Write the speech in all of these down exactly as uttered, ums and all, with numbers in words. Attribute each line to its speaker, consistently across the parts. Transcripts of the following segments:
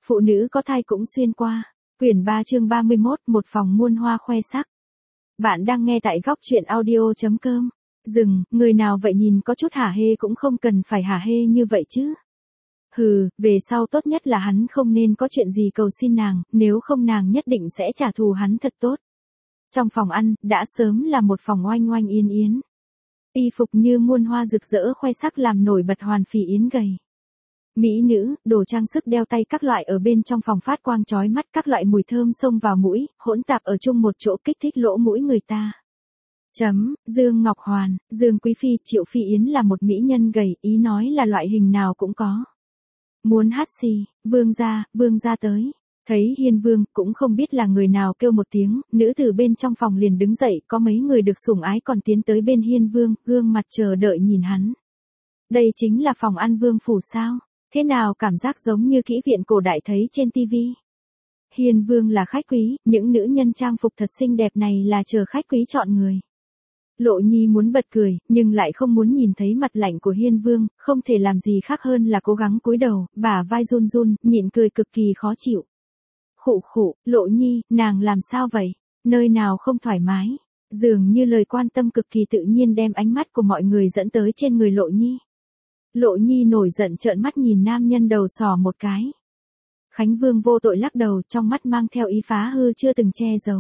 Speaker 1: Phụ nữ có thai cũng xuyên qua. Quyển ba chương ba mươi mốt, một phòng muôn hoa khoe sắc. Bạn đang nghe tại góc truyện audio chấm com. Dừng, người nào vậy nhìn có chút hả hê cũng không cần phải hả hê như vậy chứ. Hừ, về sau tốt nhất là hắn không nên có chuyện gì cầu xin nàng, nếu không nàng nhất định sẽ trả thù hắn thật tốt. Trong phòng ăn, đã sớm là một phòng oanh oanh yên yến. Y phục như muôn hoa rực rỡ khoe sắc làm nổi bật hoàn phì yến gầy. Mỹ nữ, đồ trang sức đeo tay các loại ở bên trong phòng phát quang chói mắt, các loại mùi thơm xông vào mũi, hỗn tạp ở chung một chỗ kích thích lỗ mũi người ta. Chấm, Dương Ngọc Hoàn, Dương Quý Phi, Triệu Phi Yến là một mỹ nhân gầy, ý nói là loại hình nào cũng có. Muốn hát xì, vương gia, vương gia tới. Thấy Hiên Vương, cũng không biết là người nào kêu một tiếng, nữ từ bên trong phòng liền đứng dậy, có mấy người được sủng ái còn tiến tới bên Hiên Vương, gương mặt chờ đợi nhìn hắn. Đây chính là phòng ăn vương phủ sao? Thế nào cảm giác giống như kỹ viện cổ đại thấy trên tivi. Hiên Vương là khách quý, những nữ nhân trang phục thật xinh đẹp này là chờ khách quý chọn người. Lộ Nhi muốn bật cười, nhưng lại không muốn nhìn thấy mặt lạnh của Hiên Vương, không thể làm gì khác hơn là cố gắng cúi đầu, bả vai run run, nhịn cười cực kỳ khó chịu. Khụ khụ, Lộ Nhi, nàng làm sao vậy? Nơi nào không thoải mái? Dường như lời quan tâm cực kỳ tự nhiên đem ánh mắt của mọi người dẫn tới trên người Lộ Nhi. Lộ Nhi nổi giận trợn mắt nhìn nam nhân đầu sò một cái. Khánh Vương vô tội lắc đầu, trong mắt mang theo ý phá hư chưa từng che giấu.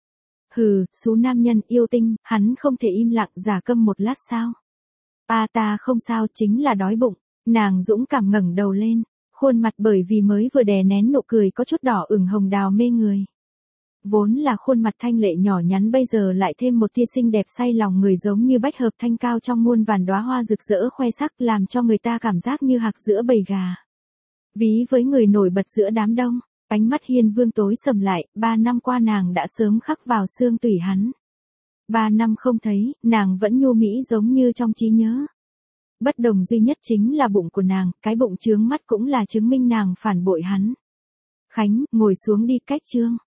Speaker 1: Hừ, số nam nhân yêu tinh, hắn không thể im lặng giả câm một lát sao? À ta không sao, chính là đói bụng. Nàng dũng cảm ngẩng đầu lên, khuôn mặt bởi vì mới vừa đè nén nụ cười có chút đỏ ửng hồng đào mê người. Vốn là khuôn mặt thanh lệ nhỏ nhắn bây giờ lại thêm một tia xinh đẹp say lòng người, giống như bách hợp thanh cao trong muôn vàn đóa hoa rực rỡ khoe sắc, làm cho người ta cảm giác như hạc giữa bầy gà. Ví với người nổi bật giữa đám đông, ánh mắt Hiên Vương tối sầm lại, ba năm qua nàng đã sớm khắc vào xương tủy hắn. Ba năm không thấy, nàng vẫn nhu mỹ giống như trong trí nhớ. Bất đồng duy nhất chính là bụng của nàng, cái bụng chướng mắt cũng là chứng minh nàng phản bội hắn. Khánh, ngồi xuống đi, cách chương.